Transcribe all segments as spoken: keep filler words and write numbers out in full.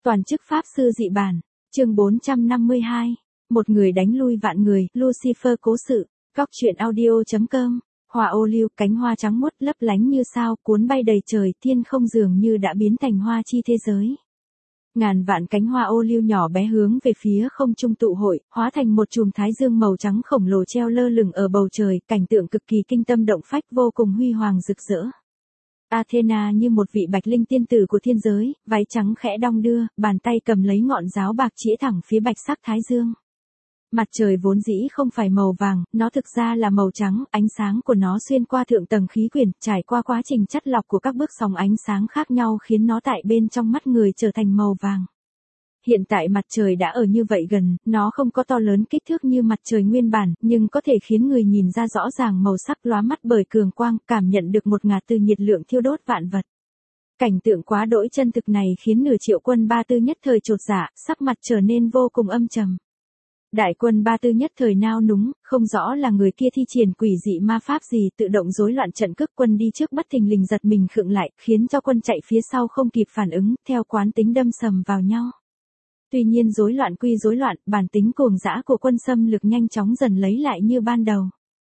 Toàn chức pháp sư dị bản, chương bốn trăm năm mươi hai. Một người đánh lui vạn người, Lucifer cố sự, góc truyện audio.com. Hoa ô liu, cánh hoa trắng muốt lấp lánh như sao, cuốn bay đầy trời, thiên không dường như đã biến thành hoa chi thế giới. Ngàn vạn cánh hoa ô liu nhỏ bé hướng về phía không trung tụ hội, hóa thành một chùm thái dương màu trắng khổng lồ treo lơ lửng ở bầu trời, cảnh tượng cực kỳ kinh tâm động phách, vô cùng huy hoàng rực rỡ. Athena như một vị bạch linh tiên tử của thiên giới, váy trắng khẽ đong đưa, bàn tay cầm lấy ngọn giáo bạc chĩa thẳng phía bạch sắc thái dương. Mặt trời vốn dĩ không phải màu vàng, nó thực ra là màu trắng, ánh sáng của nó xuyên qua thượng tầng khí quyển, trải qua quá trình chắt lọc của các bước sóng ánh sáng khác nhau khiến nó tại bên trong mắt người trở thành màu vàng. Hiện tại mặt trời đã ở như vậy gần, nó không có to lớn kích thước như mặt trời nguyên bản, nhưng có thể khiến người nhìn ra rõ ràng màu sắc lóa mắt bởi cường quang, cảm nhận được một ngạt từ nhiệt lượng thiêu đốt vạn vật. Cảnh tượng quá đỗi chân thực này khiến nửa triệu quân Ba Tư nhất thời chột dạ, sắc mặt trở nên vô cùng âm trầm. Đại quân Ba Tư nhất thời nao núng, không rõ là người kia thi triển quỷ dị ma pháp gì, tự động rối loạn trận cước, quân đi trước bất thình lình giật mình khựng lại, khiến cho quân chạy phía sau không kịp phản ứng, theo quán tính đâm sầm vào nhau. Tuy nhiên rối loạn quy rối loạn, bản tính cuồng dã của quân xâm lược nhanh chóng dần lấy lại như ban đầu.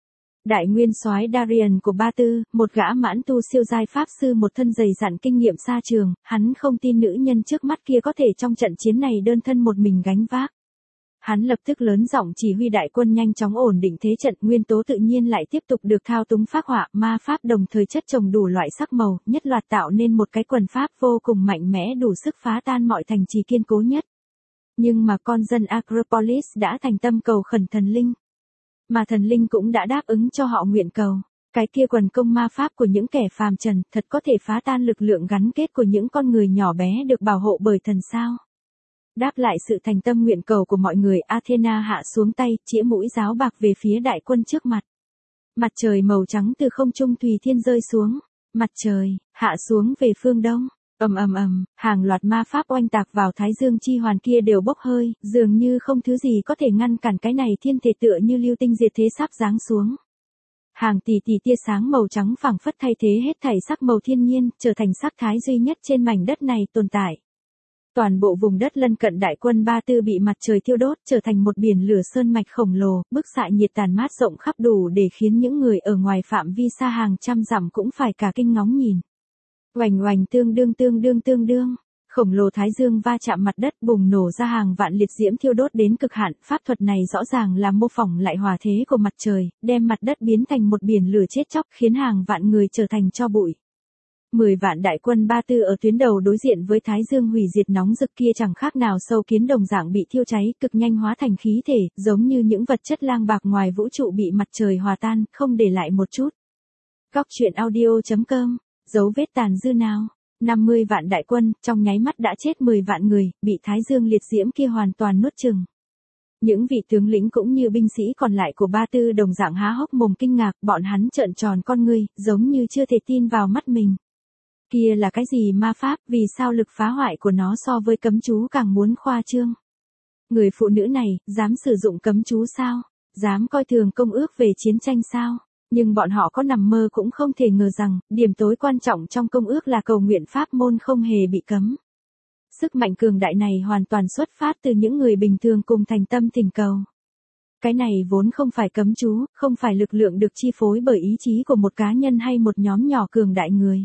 Đại nguyên soái Darian của Ba Tư, một gã mãn tu siêu giai pháp sư, một thân dày dặn kinh nghiệm xa trường, hắn không tin nữ nhân trước mắt kia có thể trong trận chiến này đơn thân một mình gánh vác. Hắn lập tức lớn giọng chỉ huy đại quân nhanh chóng ổn định thế trận, nguyên tố tự nhiên lại tiếp tục được thao túng, phác họa, ma pháp đồng thời chất chồng đủ loại sắc màu, nhất loạt tạo nên một cái quần pháp vô cùng mạnh mẽ đủ sức phá tan mọi thành trì kiên cố nhất. Nhưng mà con dân Acropolis đã thành tâm cầu khẩn thần linh. Mà thần linh cũng đã đáp ứng cho họ nguyện cầu. Cái kia quần công ma pháp của những kẻ phàm trần thật có thể phá tan lực lượng gắn kết của những con người nhỏ bé được bảo hộ bởi thần sao. Đáp lại sự thành tâm nguyện cầu của mọi người, Athena hạ xuống tay, chĩa mũi giáo bạc về phía đại quân trước mặt. Mặt trời màu trắng từ không trung tùy thiên rơi xuống. Mặt trời, hạ xuống về phương đông. Ầm ầm ầm, hàng loạt ma pháp oanh tạc vào thái dương chi hoàn kia đều bốc hơi, dường như không thứ gì có thể ngăn cản cái này thiên thể tựa như lưu tinh diệt thế sắp giáng xuống. Hàng tỷ tỷ tia sáng màu trắng phảng phất thay thế hết thảy sắc màu thiên nhiên, trở thành sắc thái duy nhất trên mảnh đất này tồn tại. Toàn bộ vùng đất lân cận đại quân Ba Tư bị mặt trời thiêu đốt, trở thành một biển lửa sơn mạch khổng lồ, bức xạ nhiệt tàn mát rộng khắp đủ để khiến những người ở ngoài phạm vi xa hàng trăm dặm cũng phải cả kinh ngóng nhìn. Oành oành tương đương tương đương tương đương, khổng lồ thái dương va chạm mặt đất, bùng nổ ra hàng vạn liệt diễm thiêu đốt đến cực hạn, pháp thuật này rõ ràng là mô phỏng lại hỏa thế của mặt trời, đem mặt đất biến thành một biển lửa chết chóc, khiến hàng vạn người trở thành tro bụi. Mười vạn đại quân Ba Tư ở tuyến đầu đối diện với thái dương hủy diệt nóng rực kia chẳng khác nào sâu kiến đồng dạng bị thiêu cháy, cực nhanh hóa thành khí thể, giống như những vật chất lang bạc ngoài vũ trụ bị mặt trời hòa tan, không để lại một chút. Góc truyện audio.com. Dấu vết tàn dư nào. năm mươi vạn đại quân, trong nháy mắt đã chết mười vạn người, bị thái dương liệt diễm kia hoàn toàn nuốt chửng. Những vị tướng lĩnh cũng như binh sĩ còn lại của Ba Tư đồng dạng há hốc mồm kinh ngạc, bọn hắn trợn tròn con ngươi, giống như chưa thể tin vào mắt mình. Kia là cái gì ma pháp, vì sao lực phá hoại của nó so với cấm chú càng muốn khoa trương. Người phụ nữ này, dám sử dụng cấm chú sao? Dám coi thường công ước về chiến tranh sao? Nhưng bọn họ có nằm mơ cũng không thể ngờ rằng, điểm tối quan trọng trong công ước là cầu nguyện pháp môn không hề bị cấm. Sức mạnh cường đại này hoàn toàn xuất phát từ những người bình thường cùng thành tâm thỉnh cầu. Cái này vốn không phải cấm chú, không phải lực lượng được chi phối bởi ý chí của một cá nhân hay một nhóm nhỏ cường đại người.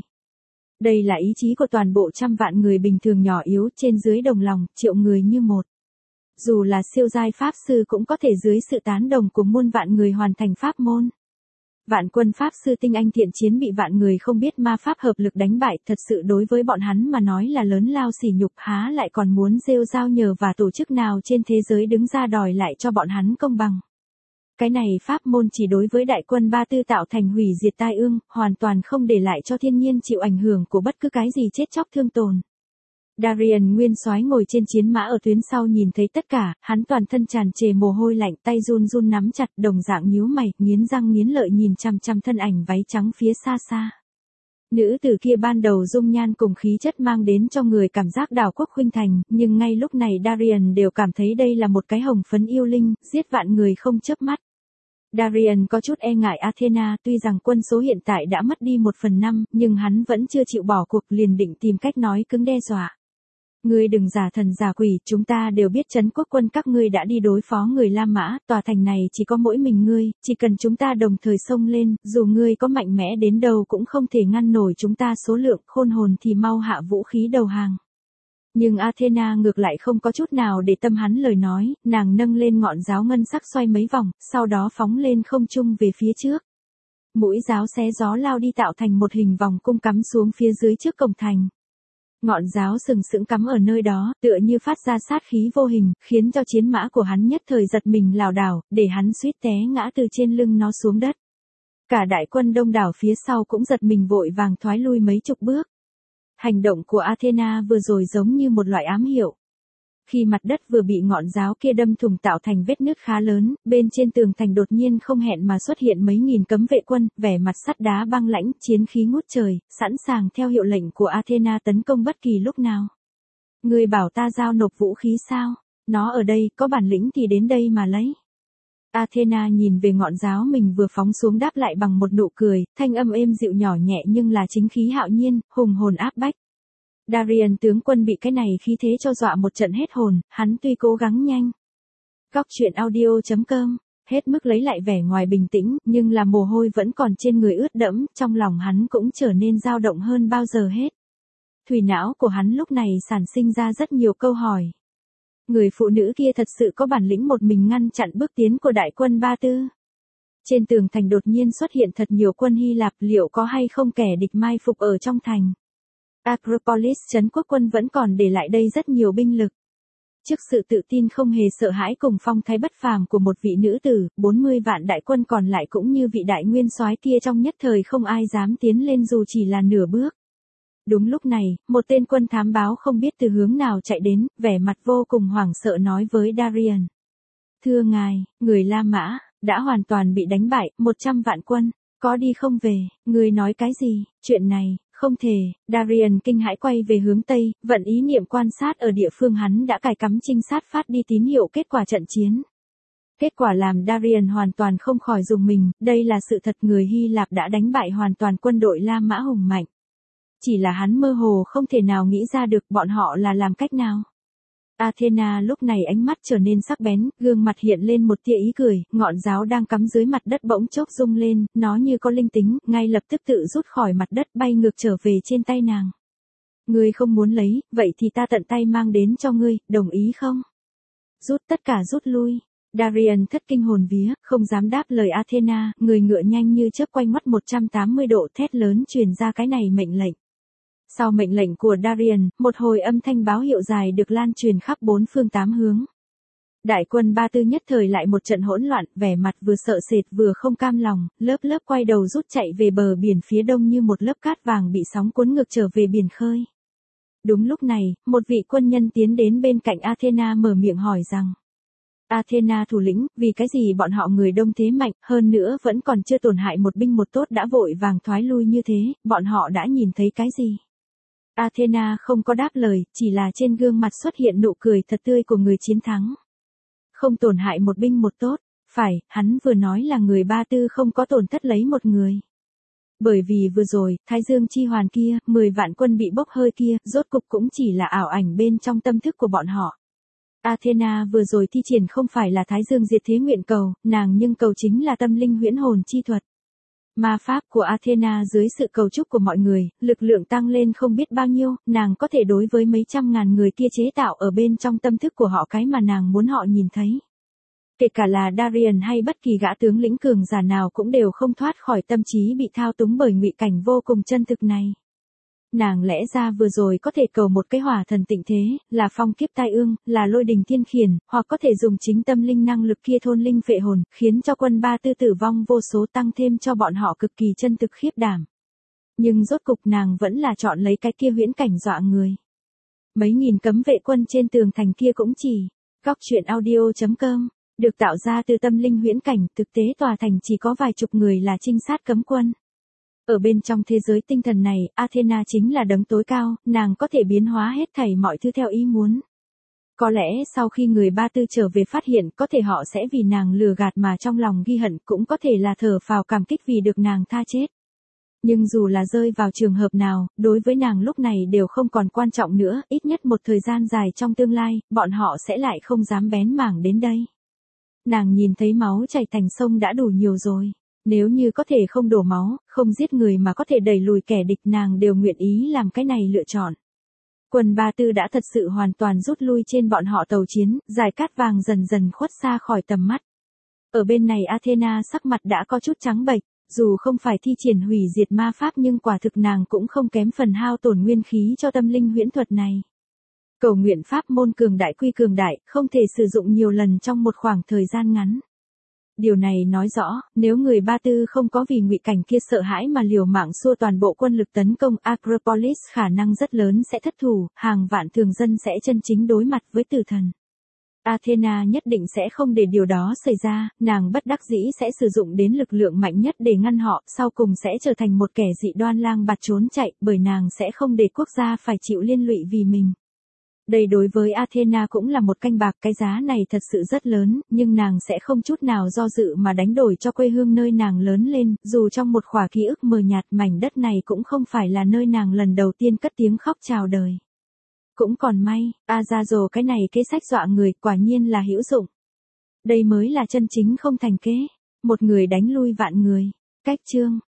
Đây là ý chí của toàn bộ trăm vạn người bình thường nhỏ yếu, trên dưới đồng lòng, triệu người như một. Dù là siêu giai pháp sư cũng có thể dưới sự tán đồng của muôn vạn người hoàn thành pháp môn. Vạn quân pháp sư tinh anh thiện chiến bị vạn người không biết ma pháp hợp lực đánh bại, thật sự đối với bọn hắn mà nói là lớn lao sỉ nhục, há lại còn muốn rêu rao nhờ và tổ chức nào trên thế giới đứng ra đòi lại cho bọn hắn công bằng. Cái này pháp môn chỉ đối với đại quân Ba Tư tạo thành hủy diệt tai ương, hoàn toàn không để lại cho thiên nhiên chịu ảnh hưởng của bất cứ cái gì chết chóc thương tổn. Darian nguyên soái ngồi trên chiến mã ở tuyến sau nhìn thấy tất cả, hắn toàn thân tràn trề mồ hôi lạnh, tay run run nắm chặt, đồng dạng nhíu mày, nghiến răng nghiến lợi nhìn chằm chằm thân ảnh váy trắng phía xa xa. Nữ tử kia ban đầu dung nhan cùng khí chất mang đến cho người cảm giác đảo quốc khuynh thành, nhưng ngay lúc này Darian đều cảm thấy đây là một cái hồng phấn yêu linh, giết vạn người không chớp mắt. Darian có chút e ngại Athena, tuy rằng quân số hiện tại đã mất đi một phần năm, nhưng hắn vẫn chưa chịu bỏ cuộc, liền định tìm cách nói cứng đe dọa. Ngươi đừng giả thần giả quỷ, chúng ta đều biết trấn quốc quân các ngươi đã đi đối phó người La Mã, tòa thành này chỉ có mỗi mình ngươi, chỉ cần chúng ta đồng thời xông lên, dù ngươi có mạnh mẽ đến đâu cũng không thể ngăn nổi chúng ta số lượng, khôn hồn thì mau hạ vũ khí đầu hàng. Nhưng Athena ngược lại không có chút nào để tâm hắn lời nói, nàng nâng lên ngọn giáo ngân sắc xoay mấy vòng, sau đó phóng lên không trung về phía trước. Mũi giáo xé gió lao đi tạo thành một hình vòng cung cắm xuống phía dưới trước cổng thành. Ngọn giáo sừng sững cắm ở nơi đó, tựa như phát ra sát khí vô hình, khiến cho chiến mã của hắn nhất thời giật mình lảo đảo, để hắn suýt té ngã từ trên lưng nó xuống đất. Cả đại quân đông đảo phía sau cũng giật mình vội vàng thoái lui mấy chục bước. Hành động của Athena vừa rồi giống như một loại ám hiệu. Khi mặt đất vừa bị ngọn giáo kia đâm thủng tạo thành vết nứt khá lớn, bên trên tường thành đột nhiên không hẹn mà xuất hiện mấy nghìn cấm vệ quân, vẻ mặt sắt đá băng lãnh, chiến khí ngút trời, sẵn sàng theo hiệu lệnh của Athena tấn công bất kỳ lúc nào. Ngươi bảo ta giao nộp vũ khí sao? Nó ở đây, có bản lĩnh thì đến đây mà lấy. Athena nhìn về ngọn giáo mình vừa phóng xuống đáp lại bằng một nụ cười, thanh âm êm dịu nhỏ nhẹ nhưng là chính khí hạo nhiên, hùng hồn áp bách. Darian tướng quân bị cái này khí thế cho dọa một trận hết hồn, hắn tuy cố gắng nhanh. Góc truyện audio chấm com, hết mức lấy lại vẻ ngoài bình tĩnh, nhưng là mồ hôi vẫn còn trên người ướt đẫm, trong lòng hắn cũng trở nên dao động hơn bao giờ hết. Thùy não của hắn lúc này sản sinh ra rất nhiều câu hỏi. Người phụ nữ kia thật sự có bản lĩnh một mình ngăn chặn bước tiến của đại quân Ba Tư. Trên tường thành đột nhiên xuất hiện thật nhiều quân Hy Lạp, liệu có hay không kẻ địch mai phục ở trong thành? Acropolis trấn quốc quân vẫn còn để lại đây rất nhiều binh lực. Trước sự tự tin không hề sợ hãi cùng phong thái bất phàm của một vị nữ tử, bốn mươi vạn đại quân còn lại cũng như vị đại nguyên soái kia trong nhất thời không ai dám tiến lên dù chỉ là nửa bước. Đúng lúc này, một tên quân thám báo không biết từ hướng nào chạy đến, vẻ mặt vô cùng hoảng sợ nói với Darian. Thưa ngài, người La Mã, đã hoàn toàn bị đánh bại, một trăm vạn quân, có đi không về, người nói cái gì, chuyện này, không thể, Darian kinh hãi quay về hướng Tây, vận ý niệm quan sát ở địa phương hắn đã cài cắm trinh sát phát đi tín hiệu kết quả trận chiến. Kết quả làm Darian hoàn toàn không khỏi rùng mình, đây là sự thật người Hy Lạp đã đánh bại hoàn toàn quân đội La Mã hùng mạnh. Chỉ là hắn mơ hồ không thể nào nghĩ ra được bọn họ là làm cách nào. Athena lúc này ánh mắt trở nên sắc bén, gương mặt hiện lên một tia ý cười, ngọn giáo đang cắm dưới mặt đất bỗng chốc rung lên, nó như có linh tính, ngay lập tức tự rút khỏi mặt đất bay ngược trở về trên tay nàng. Ngươi không muốn lấy, vậy thì ta tận tay mang đến cho ngươi, đồng ý không? Rút tất cả rút lui. Darian thất kinh hồn vía, không dám đáp lời Athena, người ngựa nhanh như chớp quay ngoắt một trăm tám mươi độ thét lớn truyền ra cái này mệnh lệnh. Sau mệnh lệnh của Darian, một hồi âm thanh báo hiệu dài được lan truyền khắp bốn phương tám hướng. Đại quân Ba Tư nhất thời lại một trận hỗn loạn, vẻ mặt vừa sợ sệt vừa không cam lòng, lớp lớp quay đầu rút chạy về bờ biển phía đông như một lớp cát vàng bị sóng cuốn ngược trở về biển khơi. Đúng lúc này, một vị quân nhân tiến đến bên cạnh Athena mở miệng hỏi rằng. Athena thủ lĩnh, vì cái gì bọn họ người đông thế mạnh, hơn nữa vẫn còn chưa tổn hại một binh một tốt đã vội vàng thoái lui như thế, bọn họ đã nhìn thấy cái gì? Athena không có đáp lời, chỉ là trên gương mặt xuất hiện nụ cười thật tươi của người chiến thắng. Không tổn hại một binh một tốt, phải, hắn vừa nói là người Ba Tư không có tổn thất lấy một người. Bởi vì vừa rồi, Thái Dương chi hoàn kia, mười vạn quân bị bốc hơi kia, rốt cục cũng chỉ là ảo ảnh bên trong tâm thức của bọn họ. Athena vừa rồi thi triển không phải là Thái Dương diệt thế nguyện cầu, nàng nhưng cầu chính là tâm linh huyễn hồn chi thuật. Ma pháp của Athena dưới sự cầu chúc của mọi người, lực lượng tăng lên không biết bao nhiêu, nàng có thể đối với mấy trăm ngàn người kia chế tạo ở bên trong tâm thức của họ cái mà nàng muốn họ nhìn thấy. Kể cả là Darian hay bất kỳ gã tướng lĩnh cường giả nào cũng đều không thoát khỏi tâm trí bị thao túng bởi ngụy cảnh vô cùng chân thực này. Nàng lẽ ra vừa rồi có thể cầu một cái hỏa thần tịnh thế, là phong kiếp tai ương, là lôi đình thiên khiển, hoặc có thể dùng chính tâm linh năng lực kia thôn linh phệ hồn, khiến cho quân Ba Tư tử vong vô số tăng thêm cho bọn họ cực kỳ chân thực khiếp đảm. Nhưng rốt cục nàng vẫn là chọn lấy cái kia huyễn cảnh dọa người. Mấy nghìn cấm vệ quân trên tường thành kia cũng chỉ, góc truyện audio chấm com, được tạo ra từ tâm linh huyễn cảnh, thực tế tòa thành chỉ có vài chục người là trinh sát cấm quân. Ở bên trong thế giới tinh thần này, Athena chính là đấng tối cao, nàng có thể biến hóa hết thảy mọi thứ theo ý muốn. Có lẽ sau khi người Ba Tư trở về phát hiện có thể họ sẽ vì nàng lừa gạt mà trong lòng ghi hận, cũng có thể là thở phào cảm kích vì được nàng tha chết. Nhưng dù là rơi vào trường hợp nào, đối với nàng lúc này đều không còn quan trọng nữa, ít nhất một thời gian dài trong tương lai, bọn họ sẽ lại không dám bén mảng đến đây. Nàng nhìn thấy máu chảy thành sông đã đủ nhiều rồi. Nếu như có thể không đổ máu, không giết người mà có thể đẩy lùi kẻ địch, nàng đều nguyện ý làm cái này lựa chọn. Quân Ba Tư đã thật sự hoàn toàn rút lui trên bọn họ tàu chiến, dải cát vàng dần dần khuất xa khỏi tầm mắt. Ở bên này Athena sắc mặt đã có chút trắng bệch, dù không phải thi triển hủy diệt ma pháp nhưng quả thực nàng cũng không kém phần hao tổn nguyên khí cho tâm linh huyễn thuật này. Cầu nguyện pháp môn cường đại quy cường đại, không thể sử dụng nhiều lần trong một khoảng thời gian ngắn. Điều này nói rõ, nếu người Ba Tư không có vì ngụy cảnh kia sợ hãi mà liều mạng xua toàn bộ quân lực tấn công Acropolis, khả năng rất lớn sẽ thất thủ, hàng vạn thường dân sẽ chân chính đối mặt với tử thần. Athena nhất định sẽ không để điều đó xảy ra, nàng bất đắc dĩ sẽ sử dụng đến lực lượng mạnh nhất để ngăn họ, sau cùng sẽ trở thành một kẻ dị đoan lang bạt trốn chạy, bởi nàng sẽ không để quốc gia phải chịu liên lụy vì mình. Đây đối với Athena cũng là một canh bạc, cái giá này thật sự rất lớn, nhưng nàng sẽ không chút nào do dự mà đánh đổi cho quê hương nơi nàng lớn lên, dù trong một khỏa ký ức mờ nhạt, mảnh đất này cũng không phải là nơi nàng lần đầu tiên cất tiếng khóc chào đời. Cũng còn may, Azazô cái này kế sách dọa người, quả nhiên là hữu dụng. Đây mới là chân chính không thành kế, một người đánh lui vạn người. Cách chương